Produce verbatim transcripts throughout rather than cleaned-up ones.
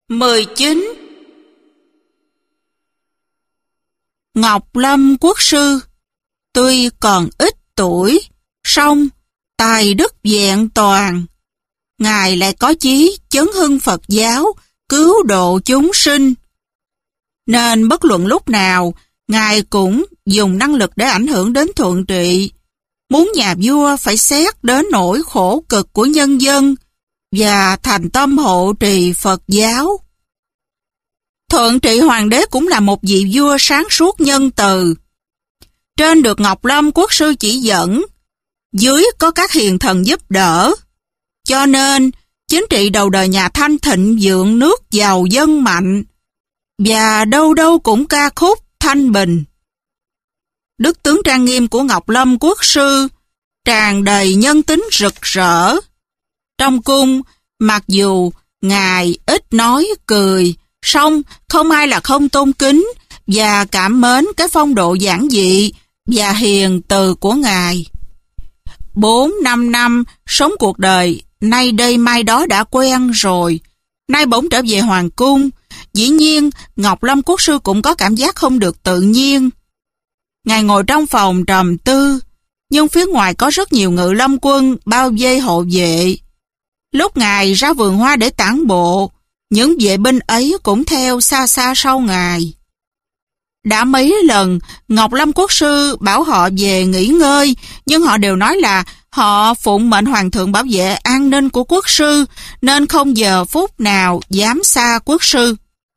mười chín. Ngọc Lâm Quốc sư, tuy còn ít tuổi, song tài đức vẹn toàn. Ngài lại có chí chấn hưng Phật giáo, cứu độ chúng sinh. Nên bất luận lúc nào, Ngài cũng dùng năng lực để ảnh hưởng đến thuận trị. Muốn nhà vua phải xét đến nỗi khổ cực của nhân dân và thành tâm hộ trì Phật giáo. Thuận trị hoàng đế cũng là một vị vua sáng suốt nhân từ. Trên được Ngọc Lâm Quốc sư chỉ dẫn, dưới có các hiền thần giúp đỡ. Cho nên, chính trị đầu đời nhà Thanh thịnh vượng, nước giàu dân mạnh, và đâu đâu cũng ca khúc thanh bình. Đức tướng trang nghiêm của Ngọc Lâm Quốc sư tràn đầy nhân tính rực rỡ. Trong cung, mặc dù Ngài ít nói cười, song không ai là không tôn kính và cảm mến cái phong độ giản dị và hiền từ của Ngài. Bốn năm năm sống cuộc đời, nay đây mai đó đã quen rồi. Nay bỗng trở về hoàng cung, dĩ nhiên Ngọc Lâm Quốc sư cũng có cảm giác không được tự nhiên. Ngài ngồi trong phòng trầm tư, nhưng phía ngoài có rất nhiều ngự lâm quân bao vây hộ vệ. Lúc Ngài ra vườn hoa để tản bộ, những vệ binh ấy cũng theo xa xa sau Ngài. Đã mấy lần Ngọc Lâm Quốc sư bảo họ về nghỉ ngơi, nhưng họ đều nói là họ phụng mệnh hoàng thượng bảo vệ an ninh của quốc sư, nên không giờ phút nào dám xa quốc sư.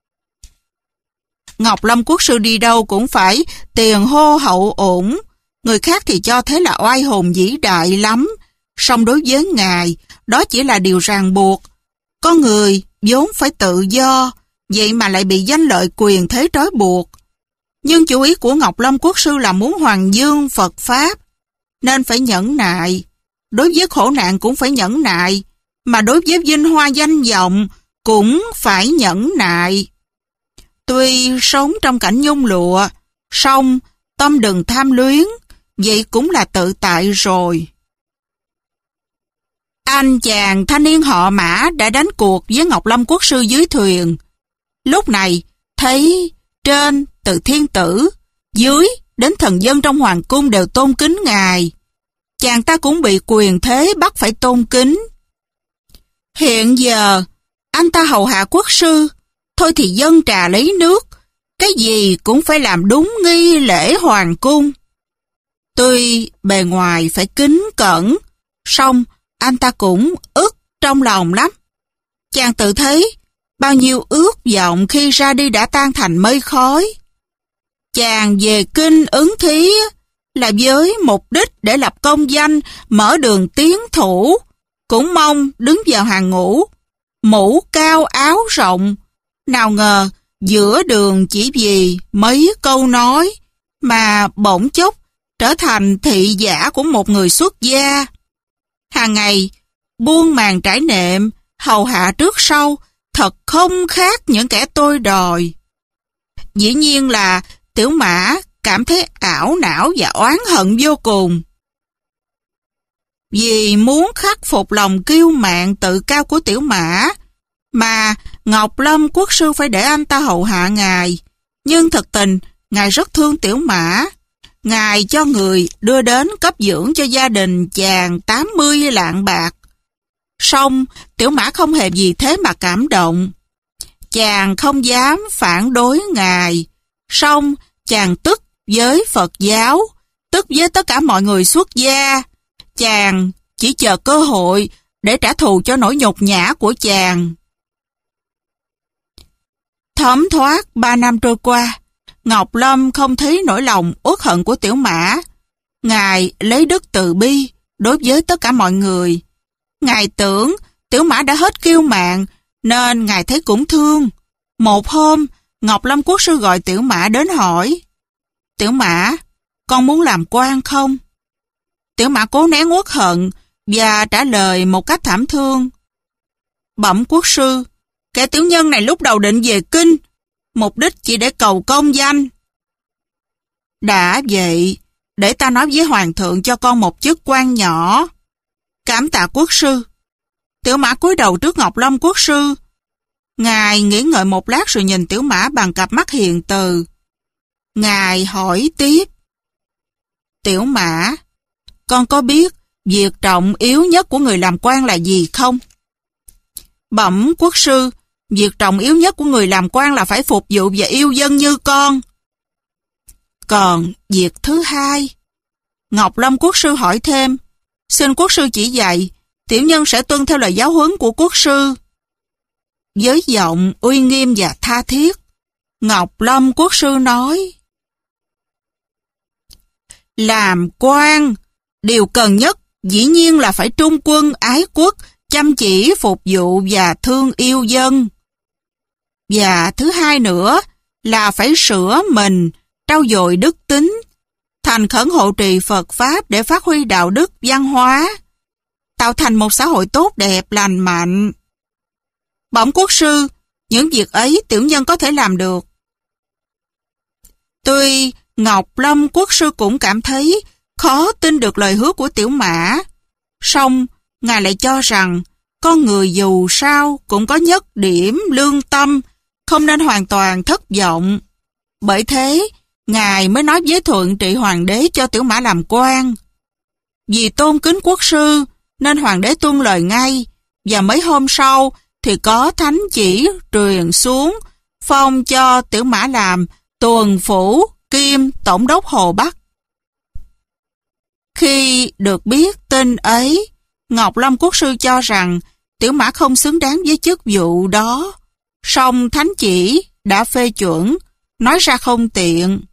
Ngọc Lâm Quốc sư đi đâu cũng phải tiền hô hậu ủng, người khác thì cho thế là oai hùng vĩ đại lắm, song đối với Ngài, đó chỉ là điều ràng buộc. Con người vốn phải tự do, vậy mà lại bị danh lợi quyền thế trói buộc. Nhưng chủ ý của Ngọc Lâm Quốc sư là muốn hoàng dương Phật Pháp, nên phải nhẫn nại. Đối với khổ nạn cũng phải nhẫn nại, mà đối với vinh hoa danh vọng cũng phải nhẫn nại. Tuy sống trong cảnh nhung lụa, song tâm đừng tham luyến, vậy cũng là tự tại rồi. Anh chàng thanh niên họ Mã đã đánh cuộc với Ngọc Lâm Quốc sư dưới thuyền. Lúc này, thấy trên từ thiên tử, dưới đến thần dân trong hoàng cung đều tôn kính Ngài. Chàng ta cũng bị quyền thế bắt phải tôn kính. Hiện giờ, anh ta hầu hạ quốc sư, thôi thì dâng trà lấy nước, cái gì cũng phải làm đúng nghi lễ hoàng cung. Tuy bề ngoài phải kính cẩn, song anh ta cũng ức trong lòng lắm. Chàng tự thấy bao nhiêu ước vọng khi ra đi đã tan thành mây khói. Chàng về kinh ứng thí là với mục đích để lập công danh, mở đường tiến thủ, cũng mong đứng vào hàng ngũ, mũ cao áo rộng. Nào ngờ giữa đường chỉ vì mấy câu nói mà bỗng chốc trở thành thị giả của một người xuất gia. Hàng ngày buông màn trải nệm, hầu hạ trước sau, thật không khác những kẻ tôi đòi. Dĩ nhiên là Tiểu Mã cảm thấy ảo não và oán hận vô cùng. Vì muốn khắc phục lòng kiêu mạn tự cao của Tiểu Mã, mà Ngọc Lâm Quốc sư phải để anh ta hầu hạ Ngài. Nhưng thực tình, Ngài rất thương Tiểu Mã. Ngài cho người đưa đến cấp dưỡng cho gia đình chàng tám mươi lạng bạc. Song Tiểu Mã không hề vì thế mà cảm động. Chàng không dám phản đối Ngài. Song chàng tức với Phật giáo, tức với tất cả mọi người xuất gia. Chàng chỉ chờ cơ hội để trả thù cho nỗi nhục nhã của chàng. Thấm thoát ba năm trôi qua, Ngọc Lâm không thấy nỗi lòng uất hận của Tiểu Mã. Ngài lấy đức từ bi đối với tất cả mọi người. Ngài tưởng Tiểu Mã đã hết kiêu mạn, nên Ngài thấy cũng thương. Một hôm, Ngọc Lâm Quốc sư gọi Tiểu Mã đến hỏi: Tiểu Mã, con muốn làm quan không? Tiểu Mã cố nén uất hận và trả lời một cách thảm thương: Bẩm quốc sư, kẻ tiểu nhân này lúc đầu định về kinh, mục đích chỉ để cầu công danh. Đã vậy, để ta nói với hoàng thượng cho con một chức quan nhỏ. Cảm tạ quốc sư. Tiểu Mã cúi đầu trước Ngọc Lâm Quốc sư. Ngài nghĩ ngợi một lát rồi nhìn Tiểu Mã bằng cặp mắt hiền từ. Ngài hỏi tiếp. Tiểu Mã, con có biết việc trọng yếu nhất của người làm quan là gì không? Bẩm quốc sư, việc trọng yếu nhất của người làm quan là phải phục vụ và yêu dân như con. Còn việc thứ hai? Ngọc Lâm quốc sư hỏi thêm. Xin quốc sư chỉ dạy, tiểu nhân sẽ tuân theo lời giáo huấn của quốc sư. Với giọng uy nghiêm và tha thiết, Ngọc Lâm quốc sư nói. Làm quan, điều cần nhất dĩ nhiên là phải trung quân ái quốc, chăm chỉ phục vụ và thương yêu dân. Và thứ hai nữa là phải sửa mình, trau dồi đức tính, thành khẩn hộ trì Phật Pháp để phát huy đạo đức văn hóa, tạo thành một xã hội tốt đẹp, lành mạnh. Bẩm quốc sư, những việc ấy tiểu nhân có thể làm được. Tuy Ngọc Lâm quốc sư cũng cảm thấy khó tin được lời hứa của Tiểu Mã, song ngài lại cho rằng con người dù sao cũng có nhất điểm lương tâm, không nên hoàn toàn thất vọng. Bởi thế, ngài mới nói với Thuận Trị Hoàng đế cho Tiểu Mã làm quan. Vì tôn kính quốc sư, nên hoàng đế tuân lời ngay, và mấy hôm sau thì có thánh chỉ truyền xuống, phong cho Tiểu Mã làm tuần phủ kiêm tổng đốc Hồ Bắc. Khi được biết tin ấy, Ngọc Lâm quốc sư cho rằng Tiểu Mã không xứng đáng với chức vụ đó, song thánh chỉ đã phê chuẩn, nói ra không tiện.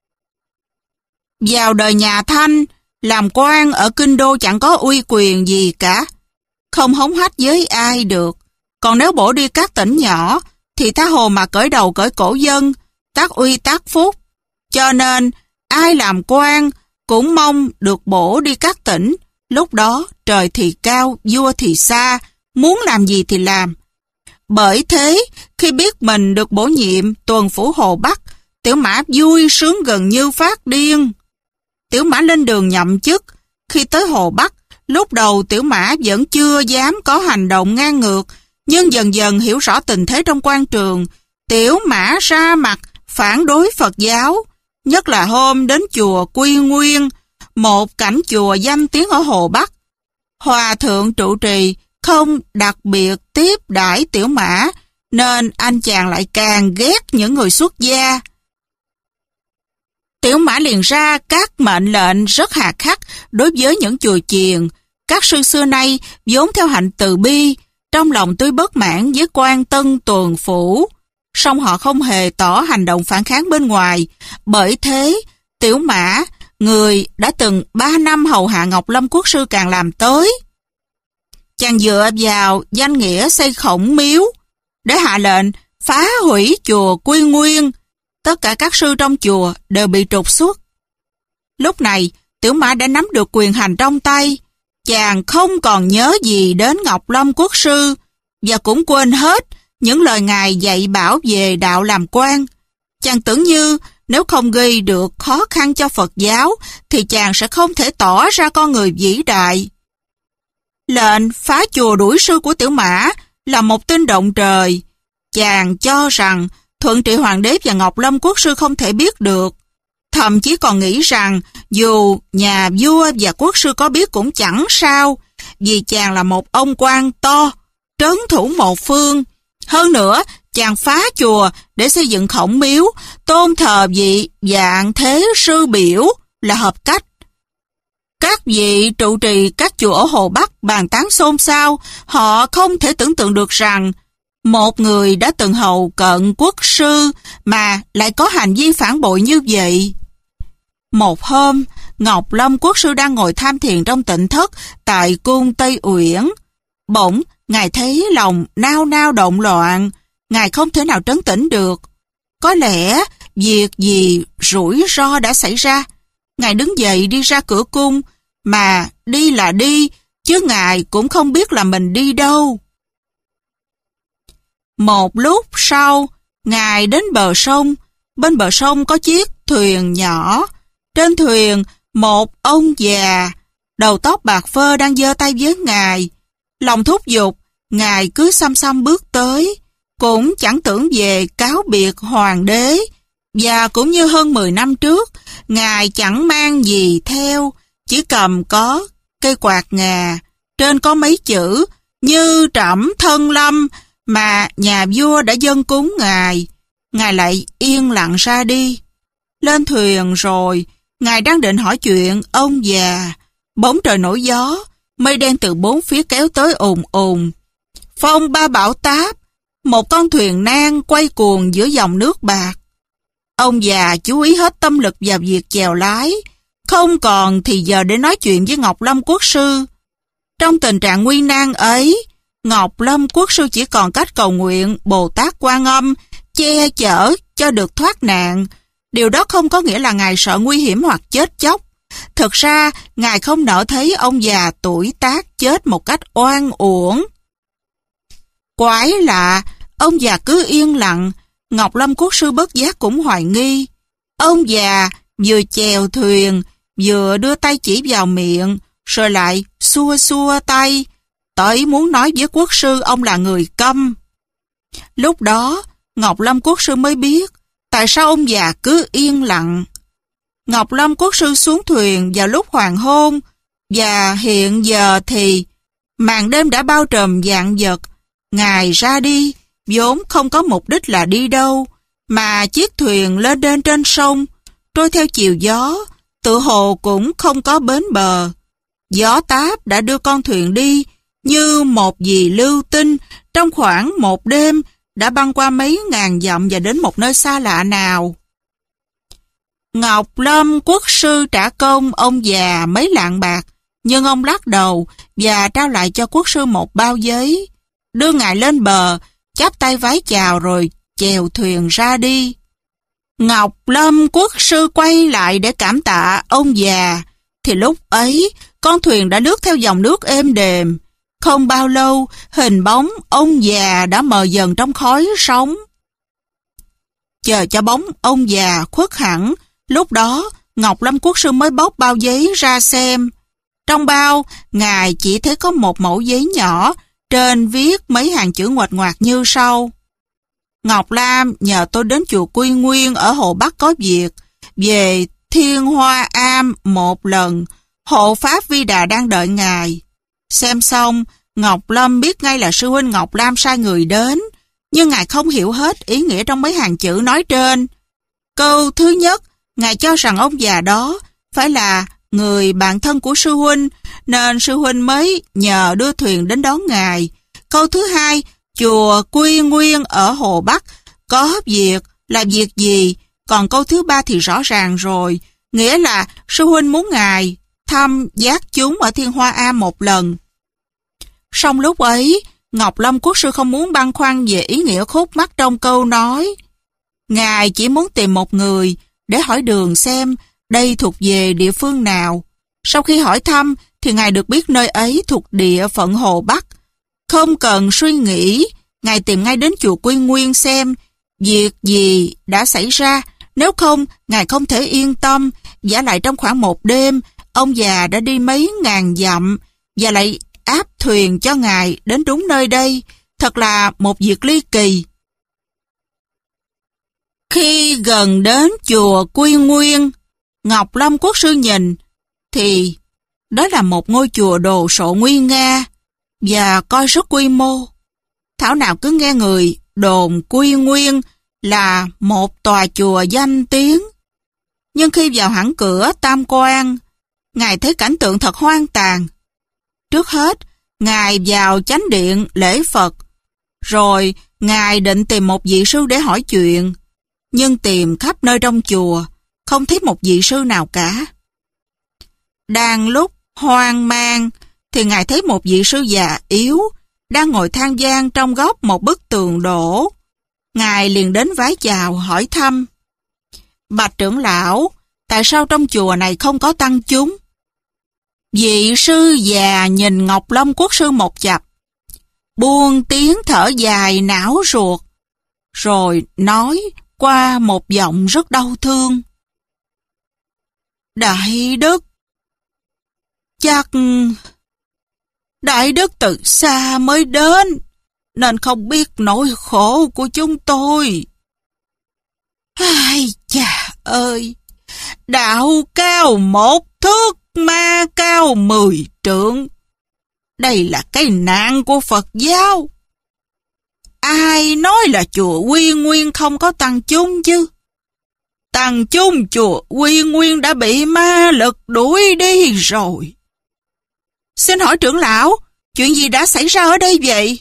Vào đời nhà Thanh, làm quan ở kinh đô chẳng có uy quyền gì cả, không hống hách với ai được. Còn nếu bổ đi các tỉnh nhỏ, thì tha hồ mà cởi đầu cởi cổ dân, tác uy tác phúc. Cho nên, ai làm quan cũng mong được bổ đi các tỉnh. Lúc đó, trời thì cao, vua thì xa, muốn làm gì thì làm. Bởi thế, khi biết mình được bổ nhiệm tuần phủ Hồ Bắc, Tiểu Mã vui sướng gần như phát điên. Tiểu Mã lên đường nhậm chức. Khi tới Hồ Bắc, lúc đầu Tiểu Mã vẫn chưa dám có hành động ngang ngược, nhưng dần dần hiểu rõ tình thế trong quan trường, Tiểu Mã ra mặt phản đối Phật giáo, nhất là hôm đến chùa Quy Nguyên, một cảnh chùa danh tiếng ở Hồ Bắc. Hòa thượng trụ trì không đặc biệt tiếp đãi Tiểu Mã, nên anh chàng lại càng ghét những người xuất gia. Tiểu Mã liền ra các mệnh lệnh rất hà khắc đối với những chùa chiền. Các sư xưa nay vốn theo hạnh từ bi, trong lòng tuy bất mãn với quan tân tuần phủ, song họ không hề tỏ hành động phản kháng bên ngoài. Bởi thế, Tiểu Mã, người đã từng ba năm hầu hạ Ngọc Lâm quốc sư, càng làm tới. Chàng dựa vào danh nghĩa xây khổng miếu để hạ lệnh phá hủy chùa Quy Nguyên. Tất cả các sư trong chùa đều bị trục xuất. Lúc này, Tiểu Mã đã nắm được quyền hành trong tay. Chàng không còn nhớ gì đến Ngọc Lâm quốc sư, và cũng quên hết những lời ngài dạy bảo về đạo làm quan. Chàng tưởng như nếu không gây được khó khăn cho Phật giáo, thì chàng sẽ không thể tỏ ra con người vĩ đại. Lệnh phá chùa đuổi sư của Tiểu Mã là một tin động trời. Chàng cho rằng Thuận Trị Hoàng đế và Ngọc Lâm quốc sư không thể biết được. Thậm chí còn nghĩ rằng dù nhà vua và quốc sư có biết cũng chẳng sao, vì chàng là một ông quan to, trấn thủ một phương. Hơn nữa, chàng phá chùa để xây dựng khổng miếu, tôn thờ vị Vạn Thế Sư Biểu là hợp cách. Các vị trụ trì các chùa ở Hồ Bắc bàn tán xôn xao, họ không thể tưởng tượng được rằng một người đã từng hầu cận quốc sư mà lại có hành vi phản bội như vậy. Một hôm, Ngọc Lâm quốc sư đang ngồi tham thiền trong tịnh thất tại cung Tây Uyển. Bỗng, ngài thấy lòng nao nao động loạn, ngài không thể nào trấn tĩnh được. Có lẽ việc gì rủi ro đã xảy ra. Ngài đứng dậy đi ra cửa cung, mà đi là đi, chứ ngài cũng không biết là mình đi đâu. Một lúc sau, ngài đến bờ sông. Bên bờ sông có chiếc thuyền nhỏ. Trên thuyền, một ông già, đầu tóc bạc phơ đang giơ tay với ngài. Lòng thúc giục, ngài cứ xăm xăm bước tới. cũng chẳng tưởng về cáo biệt hoàng đế, và cũng như hơn mười năm trước, Ngài chẳng mang gì theo, chỉ cầm có cây quạt ngà, trên có mấy chữ như trẫm thân lâm mà nhà vua đã dâng cúng Ngài. Ngài lại yên lặng ra đi. Lên thuyền rồi, Ngài đang định hỏi chuyện ông già. Bỗng trời nổi gió, mây đen từ bốn phía kéo tới ùn ùn. Phong ba bão táp, một con thuyền nan quay cuồng giữa dòng nước bạc. Ông già chú ý hết tâm lực vào việc chèo lái, không còn thì giờ để nói chuyện với Ngọc Lâm Quốc sư. Trong tình trạng nguy nan ấy, Ngọc Lâm Quốc sư chỉ còn cách cầu nguyện Bồ Tát Quan Âm che chở cho được thoát nạn. Điều đó không có nghĩa là Ngài sợ nguy hiểm hoặc chết chóc. Thực ra, Ngài không nỡ thấy ông già tuổi tác chết một cách oan uổng. Quái lạ, ông già cứ yên lặng, Ngọc Lâm Quốc sư bất giác cũng hoài nghi. Ông già vừa chèo thuyền, vừa đưa tay chỉ vào miệng, rồi lại xua xua tay, tới muốn nói với quốc sư ông là người câm. Lúc đó, Ngọc Lâm Quốc sư mới biết tại sao ông già cứ yên lặng. Ngọc Lâm Quốc sư xuống thuyền vào lúc hoàng hôn, và hiện giờ thì màn đêm đã bao trùm vạn vật. Ngài ra đi, vốn không có mục đích là đi đâu, mà chiếc thuyền lên đên trên sông, trôi theo chiều gió, tự hồ cũng không có bến bờ. Gió táp đã đưa con thuyền đi, như một vì lưu tinh, trong khoảng một đêm, đã băng qua mấy ngàn dặm và đến một nơi xa lạ nào. Ngọc Lâm Quốc sư trả công ông già mấy lạng bạc, nhưng ông lắc đầu và trao lại cho quốc sư một bao giấy, đưa Ngài lên bờ, chắp tay vái chào rồi chèo thuyền ra đi. Ngọc Lâm Quốc sư quay lại để cảm tạ ông già, thì lúc ấy con thuyền đã lướt theo dòng nước êm đềm. Không bao lâu, hình bóng ông già đã mờ dần trong khói sóng. Chờ cho bóng ông già khuất hẳn, lúc đó Ngọc Lâm Quốc sư mới bóc bao giấy ra xem. Trong bao, Ngài chỉ thấy có một mẩu giấy nhỏ, trên viết mấy hàng chữ ngoạch ngoạc như sau. Ngọc Lam nhờ tôi đến chùa Quy Nguyên ở Hồ Bắc có việc, về Thiên Hoa Am một lần, hộ pháp Vi Đà đang đợi Ngài. Xem xong, Ngọc Lâm biết ngay là sư huynh Ngọc Lam sai người đến, nhưng Ngài không hiểu hết ý nghĩa trong mấy hàng chữ nói trên. Câu thứ nhất, Ngài cho rằng ông già đó phải là người bạn thân của sư huynh, nên sư huynh mới nhờ đưa thuyền đến đón Ngài. Câu thứ hai, chùa Quy Nguyên ở Hồ Bắc có việc là việc gì? Còn câu thứ ba thì rõ ràng rồi, nghĩa là sư huynh muốn Ngài thăm giác chúng ở Thiên Hoa Am một lần. Song lúc ấy, Ngọc Lâm Quốc sư không muốn băn khoăn về ý nghĩa khúc mắc trong câu nói. Ngài chỉ muốn tìm một người để hỏi đường xem đây thuộc về địa phương nào. Sau khi hỏi thăm thì Ngài được biết nơi ấy thuộc địa phận Hồ Bắc. Không cần suy nghĩ, Ngài tìm ngay đến chùa Quy Nguyên xem việc gì đã xảy ra. Nếu không, Ngài không thể yên tâm. Vả lại trong khoảng một đêm, ông già đã đi mấy ngàn dặm và lại áp thuyền cho Ngài đến đúng nơi đây. Thật là một việc ly kỳ. Khi gần đến chùa Quy Nguyên, Ngọc Lâm Quốc sư nhìn, thì đó là một ngôi chùa đồ sộ nguy nga và coi rất quy mô. Thảo nào cứ nghe người đồn Quy Nguyên là một tòa chùa danh tiếng. Nhưng khi vào hẳn cửa tam quan, Ngài thấy cảnh tượng thật hoang tàn. Trước hết, Ngài vào chánh điện lễ Phật, rồi Ngài định tìm một vị sư để hỏi chuyện, nhưng tìm khắp nơi trong chùa, không thấy một vị sư nào cả. Đang lúc hoang mang, thì Ngài thấy một vị sư già yếu, đang ngồi than vang trong góc một bức tường đổ. Ngài liền đến vái chào hỏi thăm. Bạch trưởng lão, tại sao trong chùa này không có tăng chúng? Vị sư già nhìn Ngọc Lâm Quốc sư một chập, buông tiếng thở dài não ruột, rồi nói qua một giọng rất đau thương. Đại đức, chắc Đại đức từ xa mới đến, nên không biết nỗi khổ của chúng tôi. Ai chà ơi, đạo cao một thước, ma cao mười trượng. Đây là cái nạn của Phật giáo. Ai nói là chùa Quy Nguyên không có tăng chung chứ? Tăng chung chùa Quy Nguyên đã bị ma lực đuổi đi rồi. Xin hỏi trưởng lão, chuyện gì đã xảy ra ở đây vậy?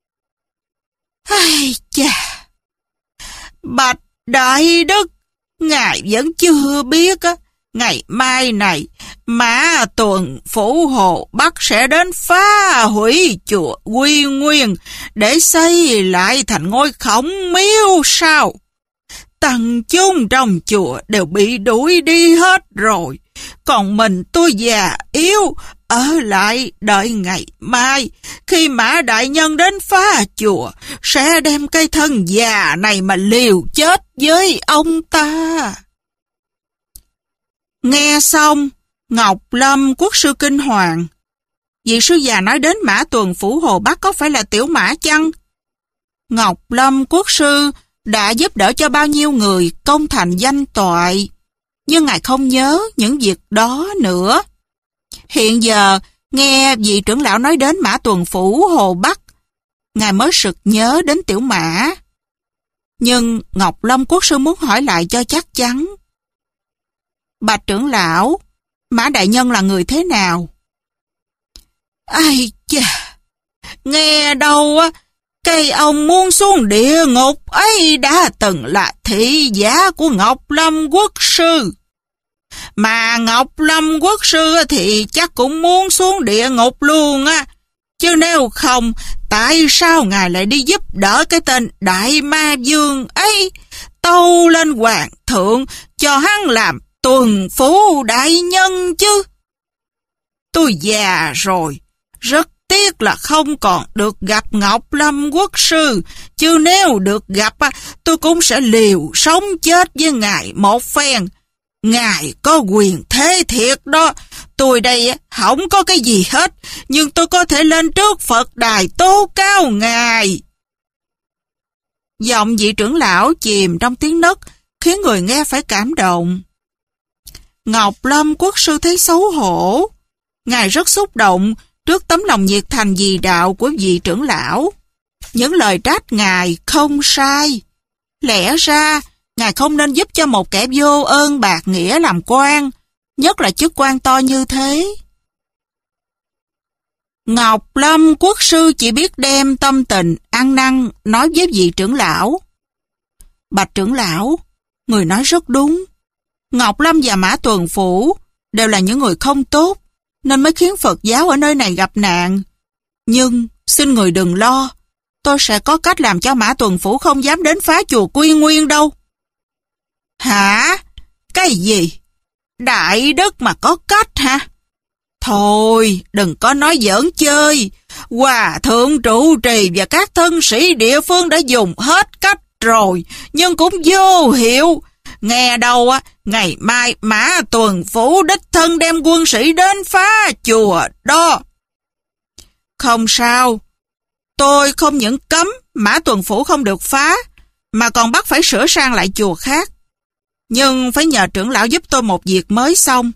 Ai chà, bạch đại đức, ngài vẫn chưa biết á, ngày mai này Mã Tuần Phủ Hồ Bắc sẽ đến phá hủy chùa Quy Nguyên để xây lại thành ngôi khổng miếu sao? Tăng chúng trong chùa đều bị đuổi đi hết rồi, còn mình tôi già yếu ở lại đợi ngày mai, khi Mã đại nhân đến phá chùa sẽ đem cây thân già này mà liều chết với ông ta. Nghe xong, Ngọc Lâm quốc sư kinh hoàng. Vị sư già nói đến Mã Tuần Phủ Hồ Bắc có phải là Tiểu Mã chăng? Ngọc Lâm quốc sư đã giúp đỡ cho bao nhiêu người công thành danh toại, nhưng ngài không nhớ những việc đó nữa. Hiện giờ, nghe vị trưởng lão nói đến Mã Tuần Phủ Hồ Bắc, ngài mới sực nhớ đến Tiểu Mã. Nhưng Ngọc Lâm quốc sư muốn hỏi lại cho chắc chắn. Bạch trưởng lão, Mã đại nhân là người thế nào? Ai chà, nghe đâu á, cây ông muốn xuống địa ngục ấy đã từng là thị giả của Ngọc Lâm quốc sư. Mà Ngọc Lâm quốc sư thì chắc cũng muốn xuống địa ngục luôn á. Chứ nếu không, tại sao ngài lại đi giúp đỡ cái tên Đại Ma Vương ấy, tâu lên hoàng thượng cho hắn làm Tuần Phủ đại nhân chứ? Tôi già rồi, rất tiếc là không còn được gặp Ngọc Lâm quốc sư, chứ nếu được gặp tôi cũng sẽ liều sống chết với ngài một phen. Ngài có quyền thế thiệt đó. Tôi đây không có cái gì hết, nhưng tôi có thể lên trước Phật đài tố cáo ngài. Giọng vị trưởng lão chìm trong tiếng nấc, khiến người nghe phải cảm động. Ngọc Lâm quốc sư thấy xấu hổ. Ngài rất xúc động trước tấm lòng nhiệt thành vì đạo của vị trưởng lão. Những lời trách ngài không sai. Lẽ ra, ngài không nên giúp cho một kẻ vô ơn bạc nghĩa làm quan, nhất là chức quan to như thế. Ngọc Lâm quốc sư chỉ biết đem tâm tình ăn năn nói với vị trưởng lão. Bạch trưởng lão, người nói rất đúng. Ngọc Lâm và Mã Tuần Phủ đều là những người không tốt, nên mới khiến Phật giáo ở nơi này gặp nạn. Nhưng xin người đừng lo, tôi sẽ có cách làm cho Mã Tuần Phủ không dám đến phá chùa Quy Nguyên đâu. Hả? Cái gì? Đại đức mà có cách hả? Thôi, đừng có nói giỡn chơi. Hòa thượng trụ trì và các thân sĩ địa phương đã dùng hết cách rồi, nhưng cũng vô hiệu. Nghe đâu á, ngày mai Mã Tuần Phủ đích thân đem quân sĩ đến phá chùa đó. Không sao, tôi không những cấm Mã Tuần Phủ không được phá, mà còn bắt phải sửa sang lại chùa khác. Nhưng phải nhờ trưởng lão giúp tôi một việc mới xong.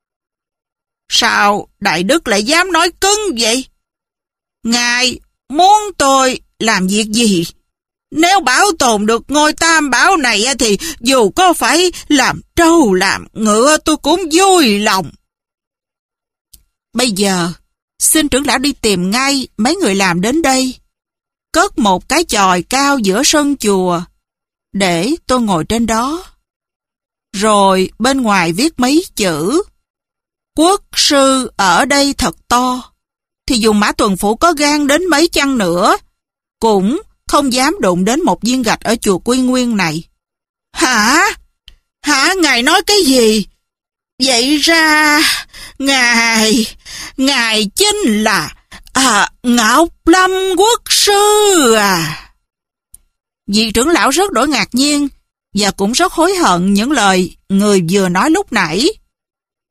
Sao đại đức lại dám nói cứng vậy? Ngài muốn tôi làm việc gì? Nếu bảo tồn được ngôi tam bảo này thì dù có phải làm trâu làm ngựa tôi cũng vui lòng. Bây giờ, xin trưởng lão đi tìm ngay mấy người làm đến đây. Cất một cái chòi cao giữa sân chùa, để tôi ngồi trên đó. Rồi bên ngoài viết mấy chữ: Quốc sư ở đây thật to. Thì dù Mã Tuần Phủ có gan đến mấy chăng nữa, cũng không dám đụng đến một viên gạch ở chùa Quy Nguyên này. Hả? Hả? Ngài nói cái gì? Vậy ra, Ngài, Ngài chính là à, Ngọc Lâm quốc sư à? Vị trưởng lão rất đổi ngạc nhiên, và cũng rất hối hận những lời người vừa nói lúc nãy.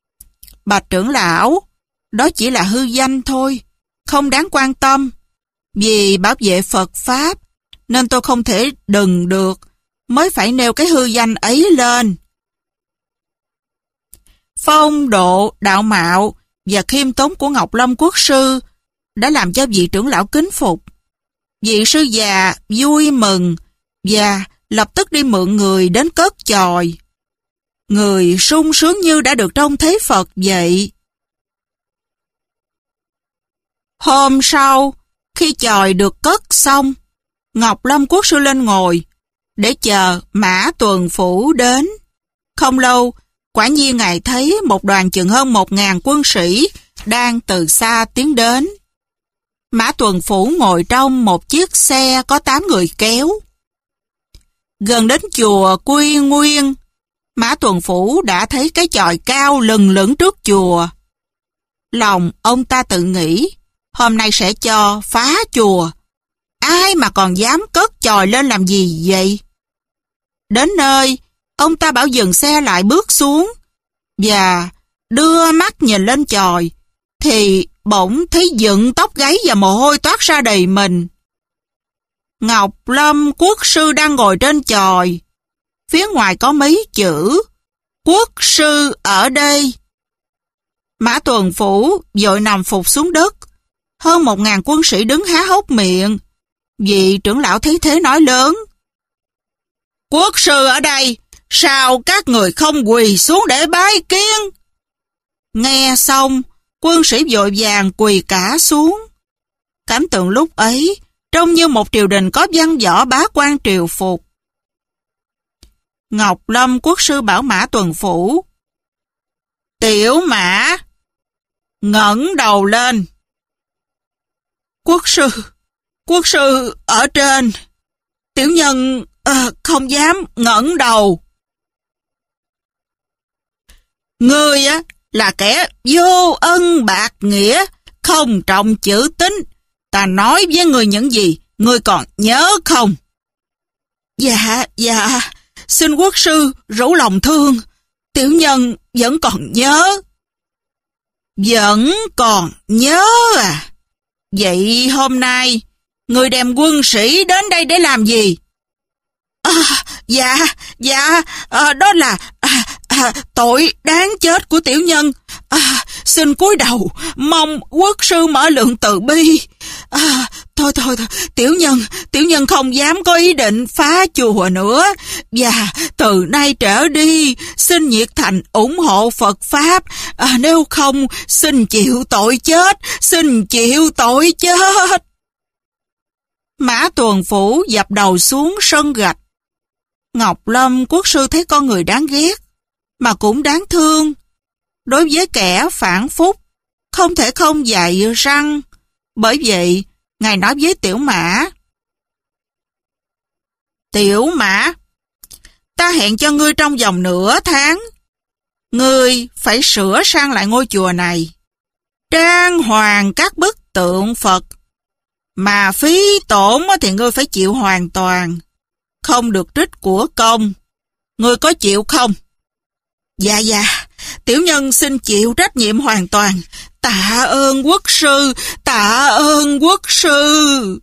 Bạch trưởng lão, đó chỉ là hư danh thôi, không đáng quan tâm. Vì bảo vệ Phật Pháp, nên tôi không thể đừng được, mới phải nêu cái hư danh ấy lên. Phong độ, đạo mạo và khiêm tốn của Ngọc Lâm Quốc sư đã làm cho vị trưởng lão kính phục. Vị sư già vui mừng và lập tức đi mượn người đến cất chòi. Người sung sướng như đã được trông thấy Phật vậy. Hôm sau, khi chòi được cất xong, Ngọc Lâm Quốc sư lên ngồi để chờ Mã Tuần Phủ đến. Không lâu, quả nhiên ngài thấy một đoàn chừng hơn một ngàn quân sĩ đang từ xa tiến đến. Mã Tuần Phủ ngồi trong một chiếc xe có tám người kéo. Gần đến chùa Quy Nguyên, Mã Tuần Phủ đã thấy cái chòi cao lừng lững trước chùa. Lòng ông ta tự nghĩ, hôm nay sẽ cho phá chùa. Ai mà còn dám cất chòi lên làm gì vậy? Đến nơi, ông ta bảo dừng xe lại bước xuống, và đưa mắt nhìn lên chòi, thì bỗng thấy dựng tóc gáy và mồ hôi toát ra đầy mình. Ngọc Lâm Quốc sư đang ngồi trên chòi. Phía ngoài có mấy chữ Quốc sư ở đây. Mã Tuần Phủ vội nằm phục xuống đất. Hơn một ngàn quân sĩ đứng há hốc miệng. Vị trưởng lão thấy thế nói lớn: Quốc sư ở đây, sao các người không quỳ xuống để bái kiến? Nghe xong, quân sĩ vội vàng quỳ cả xuống. Cảnh tượng lúc ấy trông như một triều đình có văn võ bá quan triều phục. Ngọc Lâm Quốc sư bảo Mã Tuần Phủ: Tiểu Mã, ngẩng đầu lên. Quốc sư, quốc sư ở trên. Tiểu nhân uh, không dám ngẩng đầu. Ngươi á là kẻ vô ân bạc nghĩa, không trọng chữ tín. Ta nói với ngươi những gì, ngươi còn nhớ không? Dạ, dạ, xin quốc sư rủ lòng thương, tiểu nhân vẫn còn nhớ. Vẫn còn nhớ à? Vậy hôm nay, ngươi đem quân sĩ đến đây để làm gì? À, dạ, dạ, à, đó là à, à, tội đáng chết của tiểu nhân. À, xin cúi đầu, mong quốc sư mở lượng từ bi. À, thôi, thôi thôi, tiểu nhân, tiểu nhân không dám có ý định phá chùa nữa. Và từ nay trở đi, xin nhiệt thành ủng hộ Phật Pháp. À, nếu không, xin chịu tội chết, xin chịu tội chết. Mã Tuần Phủ dập đầu xuống sân gạch. Ngọc Lâm Quốc sư thấy con người đáng ghét, mà cũng đáng thương. Đối với kẻ phản phúc, không thể không dạy răng. Bởi vậy, ngài nói với Tiểu Mã: Tiểu Mã, ta hẹn cho ngươi trong vòng nửa tháng. Ngươi phải sửa sang lại ngôi chùa này, trang hoàng các bức tượng Phật. Mà phí tổn thì ngươi phải chịu hoàn toàn, không được trích của công. Ngươi có chịu không? Dạ dạ, tiểu nhân xin chịu trách nhiệm hoàn toàn. Tạ ơn quốc sư, tạ ơn quốc sư.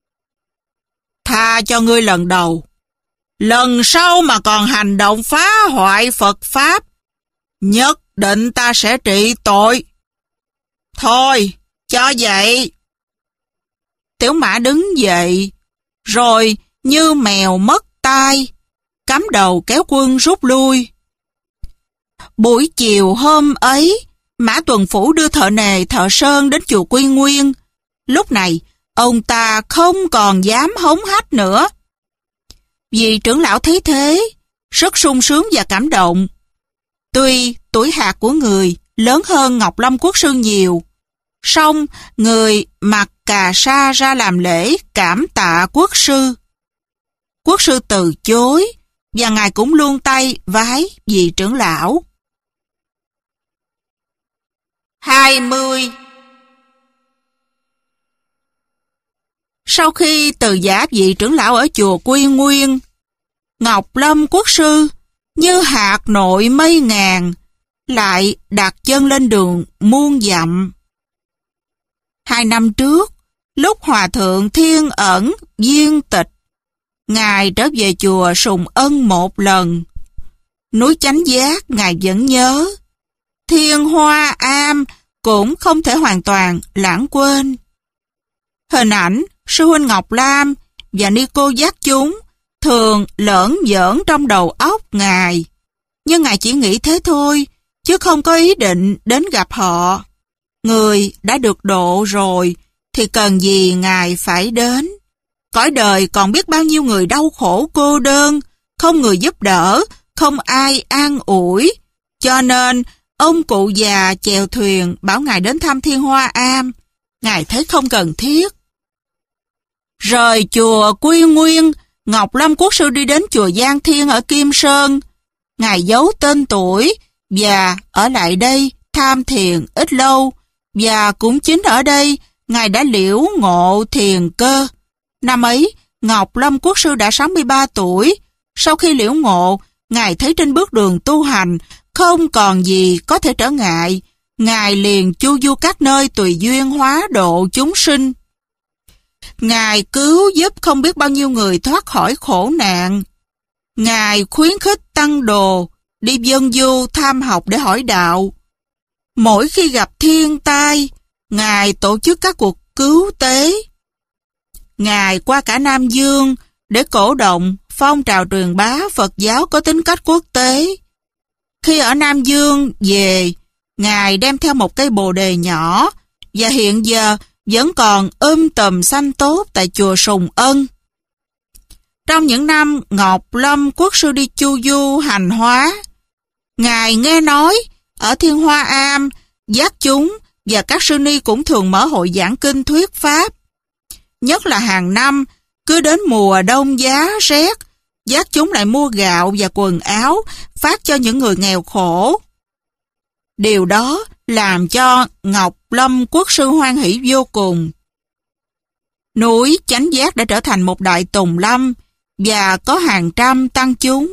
Tha cho ngươi lần đầu. Lần sau mà còn hành động phá hoại Phật Pháp, nhất định ta sẽ trị tội. Thôi, cho vậy. Tiểu Mã đứng dậy, rồi như mèo mất tai, cắm đầu kéo quân rút lui. Buổi chiều hôm ấy, Mã Tuần Phủ đưa thợ nề thợ sơn đến chùa Quy Nguyên. Lúc này, ông ta không còn dám hống hách nữa. Vị trưởng lão thấy thế, rất sung sướng và cảm động. Tuy tuổi hạt của người lớn hơn Ngọc Lâm Quốc sư nhiều, song người mặc cà sa ra làm lễ cảm tạ quốc sư. Quốc sư từ chối, và ngài cũng luông tay vái vị trưởng lão. hai mươi. Sau khi từ giả vị trưởng lão ở chùa Quy Nguyên, Ngọc Lâm Quốc sư như hạt nội mây ngàn, lại đặt chân lên đường muôn dặm. Hai năm trước, lúc Hòa Thượng Thiên Ẩn viên tịch, Ngài trở về chùa Sùng Ân một lần. Núi Chánh Giác Ngài vẫn nhớ, Thiên Hoa Am cũng không thể hoàn toàn lãng quên. Hình ảnh sư huynh Ngọc Lam và ni cô Giác chúng thường lởn giởn trong đầu óc Ngài, nhưng Ngài chỉ nghĩ thế thôi, chứ không có ý định đến gặp họ. Người đã được độ rồi, thì cần gì Ngài phải đến. Cõi đời còn biết bao nhiêu người đau khổ cô đơn, không người giúp đỡ, không ai an ủi. Cho nên, ông cụ già chèo thuyền bảo Ngài đến thăm Thiên Hoa Am. Ngài thấy không cần thiết. Rời chùa Quy Nguyên, Ngọc Lâm Quốc sư đi đến chùa Giang Thiên ở Kim Sơn. Ngài giấu tên tuổi và ở lại đây tham thiền ít lâu, và cũng chính ở đây Ngài đã liễu ngộ thiền cơ. Năm ấy, Ngọc Lâm Quốc sư đã sáu mươi ba tuổi. Sau khi liễu ngộ, Ngài thấy trên bước đường tu hành không còn gì có thể trở ngại. Ngài liền chu du các nơi tùy duyên hóa độ chúng sinh. Ngài cứu giúp không biết bao nhiêu người thoát khỏi khổ nạn. Ngài khuyến khích tăng đồ đi vân du tham học để hỏi đạo. Mỗi khi gặp thiên tai, Ngài tổ chức các cuộc cứu tế. Ngài qua cả Nam Dương để cổ động phong trào truyền bá Phật giáo có tính cách quốc tế. Khi ở Nam Dương về, Ngài đem theo một cây bồ đề nhỏ và hiện giờ vẫn còn um tùm xanh tốt tại chùa Sùng Ân. Trong những năm Ngọc Lâm Quốc sư đi chu du hành hóa, Ngài nghe nói ở Thiên Hoa Am, Giác chúng và các sư ni cũng thường mở hội giảng kinh thuyết pháp. Nhất là hàng năm, cứ đến mùa đông giá rét, Giác chúng lại mua gạo và quần áo phát cho những người nghèo khổ. Điều đó làm cho Ngọc Lâm Quốc sư hoan hỷ vô cùng. Núi Chánh Giác đã trở thành một đại tùng lâm và có hàng trăm tăng chúng.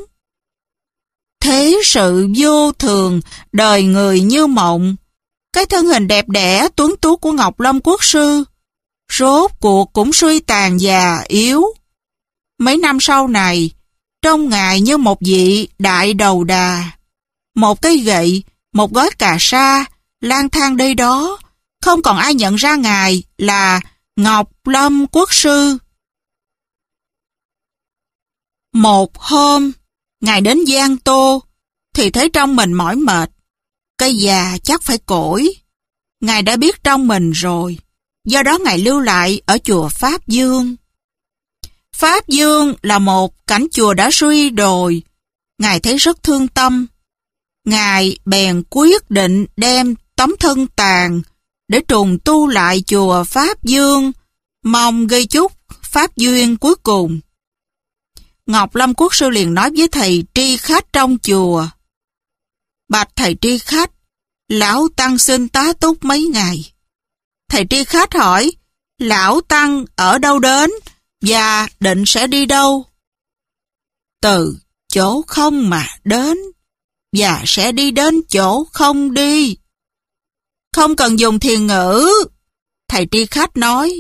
Thế sự vô thường, đời người như mộng. Cái thân hình đẹp đẽ tuấn tú của Ngọc Lâm Quốc sư rốt cuộc cũng suy tàn già yếu. Mấy năm sau này, trông Ngài như một vị đại đầu đà. Một cây gậy, một gói cà sa, lang thang đây đó, không còn ai nhận ra Ngài là Ngọc Lâm Quốc sư. Một hôm, Ngài đến Giang Tô, thì thấy trong mình mỏi mệt. Cây già chắc phải cỗi. Ngài đã biết trong mình rồi, do đó Ngài lưu lại ở chùa Pháp Dương. Pháp Dương là một cảnh chùa đã suy đồi. Ngài thấy rất thương tâm. Ngài bèn quyết định đem tấm thân tàn để trùng tu lại chùa Pháp Dương, mong gây chúc pháp duyên cuối cùng. Ngọc Lâm Quốc sư liền nói với thầy tri khách trong chùa: Bạch thầy tri khách, lão tăng xin tá túc mấy ngày. Thầy tri khách hỏi: Lão tăng ở đâu đến và định sẽ đi đâu? Từ chỗ không mà đến, và sẽ đi đến chỗ không đi. Không cần dùng thiền ngữ. Thầy tri khách nói: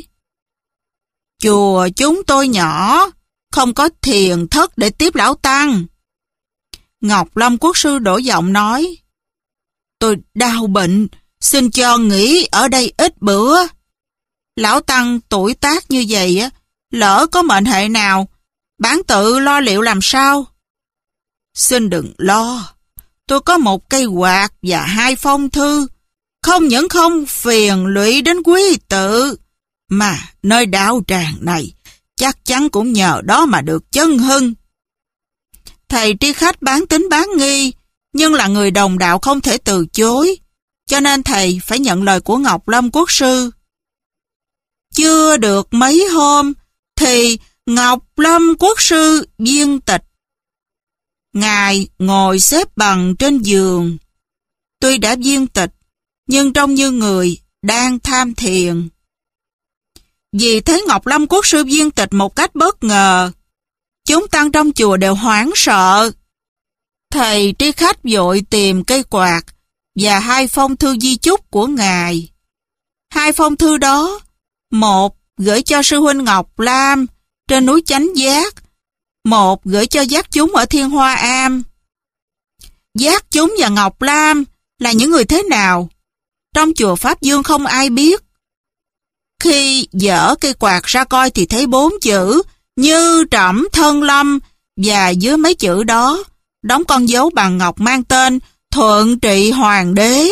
Chùa chúng tôi nhỏ, không có thiền thất để tiếp lão tăng. Ngọc Lâm Quốc sư đổi giọng nói: Tôi đau bệnh, xin cho nghỉ ở đây ít bữa. Lão tăng tuổi tác như vậy, lỡ có mệnh hệ nào, bản tự lo liệu làm sao? Xin đừng lo, tôi có một cây quạt và hai phong thư, không những không phiền lụy đến quý tự, mà nơi đạo tràng này chắc chắn cũng nhờ đó mà được chân hưng. Thầy tri khách bán tín bán nghi, nhưng là người đồng đạo không thể từ chối, cho nên thầy phải nhận lời của Ngọc Lâm Quốc sư. Chưa được mấy hôm, thì Ngọc Lâm Quốc sư viên tịch. Ngài ngồi xếp bằng trên giường. Tuy đã viên tịch, nhưng trông như người đang tham thiền. Vì thấy Ngọc Lâm Quốc sư viên tịch một cách bất ngờ, chúng tăng trong chùa đều hoảng sợ. Thầy tri khách vội tìm cây quạt và hai phong thư di chúc của Ngài. Hai phong thư đó, một gửi cho sư huynh Ngọc Lam trên núi Chánh Giác, một gửi cho Giác chúng ở Thiên Hoa Am. Giác chúng và Ngọc Lam là những người thế nào? Trong chùa Pháp Dương không ai biết. Khi dở cây quạt ra coi thì thấy bốn chữ Như Trẫm Thân Lâm, và dưới mấy chữ đó đóng con dấu bằng ngọc mang tên Thuận Trị Hoàng Đế.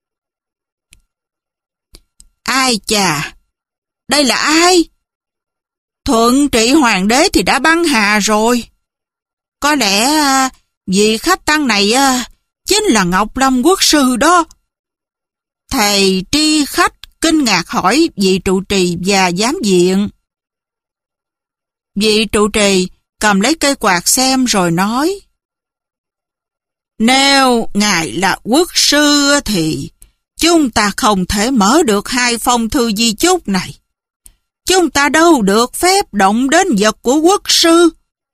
Ai chà, đây là ai? Thuận Trị Hoàng Đế thì đã băng hà rồi. Có lẽ vị khách tăng này chính là Ngọc Lâm Quốc sư đó. Thầy tri khách kinh ngạc hỏi vị trụ trì và giám viện. Vị trụ trì cầm lấy cây quạt xem rồi nói: Nếu ngài là quốc sư thì chúng ta không thể mở được hai phong thư di chúc này. Chúng ta đâu được phép động đến vật của quốc sư.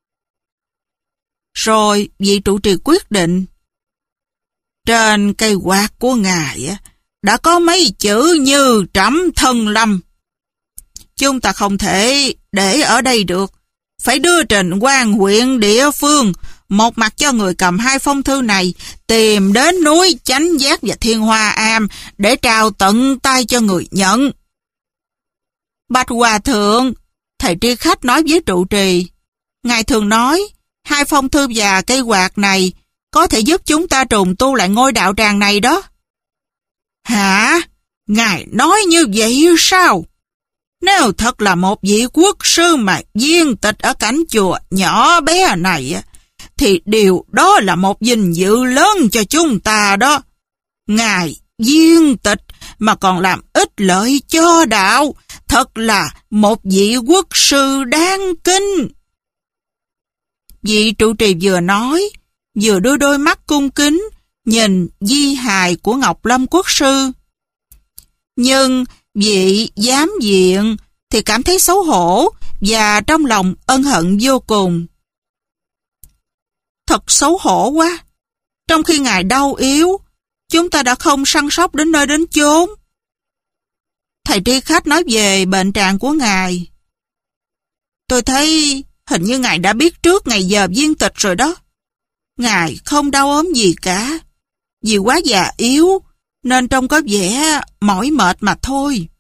Rồi vị trụ trì quyết định: Trên cây quạt của ngài đã có mấy chữ Như Trẫm Thân Lâm. Chúng ta không thể để ở đây được, phải đưa trình quan huyện địa phương, một mặt cho người cầm hai phong thư này tìm đến núi Chánh Giác và Thiên Hoa Am để trao tận tay cho người nhận. Bạch Hòa Thượng, thầy tri khách nói với trụ trì, ngài thường nói hai phong thư và cây quạt này có thể giúp chúng ta trùng tu lại ngôi đạo tràng này đó. Hả? Ngài nói như vậy sao? Nếu thật là một vị quốc sư mà viên tịch ở cảnh chùa nhỏ bé này, thì điều đó là một vinh dự lớn cho chúng ta đó. Ngài viên tịch mà còn làm ích lợi cho đạo, thật là một vị quốc sư đáng kính. Vị trụ trì vừa nói, vừa đưa đôi mắt cung kính nhìn di hài của Ngọc Lâm Quốc sư. Nhưng vị giám viện thì cảm thấy xấu hổ và trong lòng ân hận vô cùng. Thật xấu hổ quá. Trong khi ngài đau yếu, chúng ta đã không săn sóc đến nơi đến chốn. Thầy tri khách nói về bệnh trạng của ngài. Tôi thấy hình như ngài đã biết trước ngày giờ viên tịch rồi đó. Ngài không đau ốm gì cả. Vì quá già yếu nên trông có vẻ mỏi mệt mà thôi.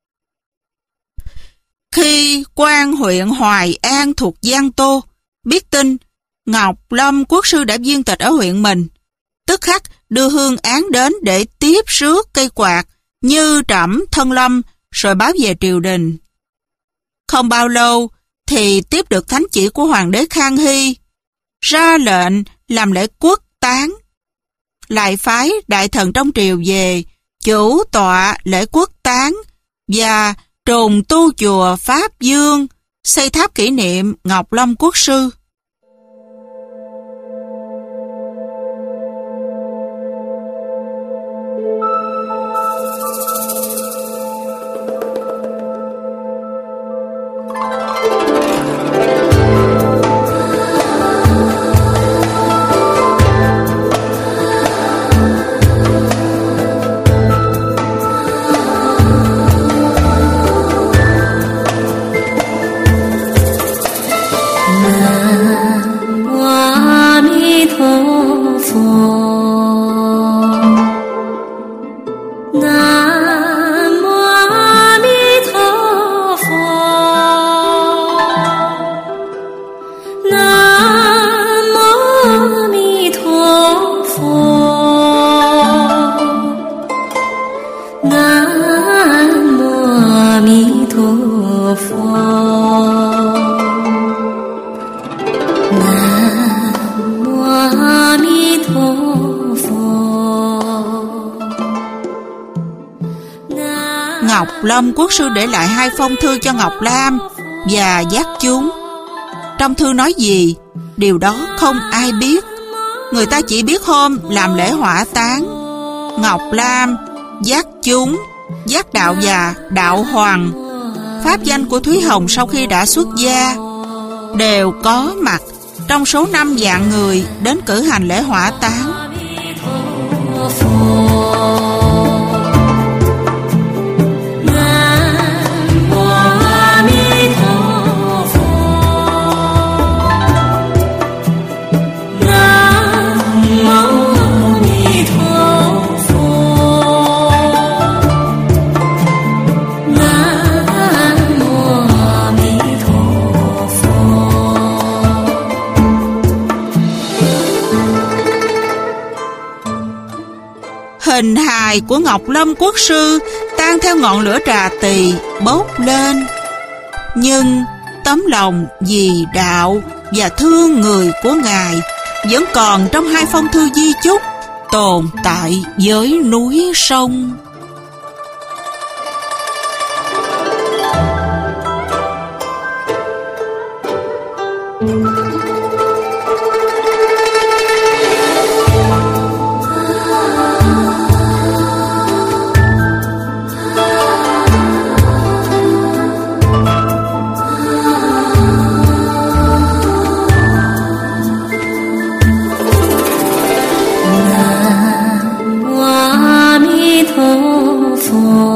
Khi quan huyện Hoài An thuộc Giang Tô biết tin Ngọc Lâm Quốc sư đã viên tịch ở huyện mình, tức khắc đưa hương án đến để tiếp rước cây quạt Như Trẫm Thân Lâm rồi báo về triều đình. Không bao lâu thì tiếp được thánh chỉ của hoàng đế Khang Hy, ra lệnh làm lễ quốc táng, lại phái đại thần trong triều về chủ tọa lễ quốc táng và trùng tu chùa Pháp Dương, xây tháp kỷ niệm Ngọc Lâm Quốc sư. Ngọc Lâm Quốc sư để lại hai phong thư cho Ngọc Lam và Giác chúng. Trong thư nói gì, điều đó không ai biết. Người ta chỉ biết hôm làm lễ hỏa táng, Ngọc Lam, Giác chúng, Giác đạo và đạo hoàng, pháp danh của Thúy Hồng sau khi đã xuất gia, đều có mặt trong số năm vạn người đến cử hành lễ hỏa táng. Nam hình hài của Ngọc Lâm Quốc sư tan theo ngọn lửa trà tỳ bốc lên. Nhưng tấm lòng vì đạo và thương người của Ngài vẫn còn trong hai phong thư di chúc tồn tại với núi sông. Nam Mô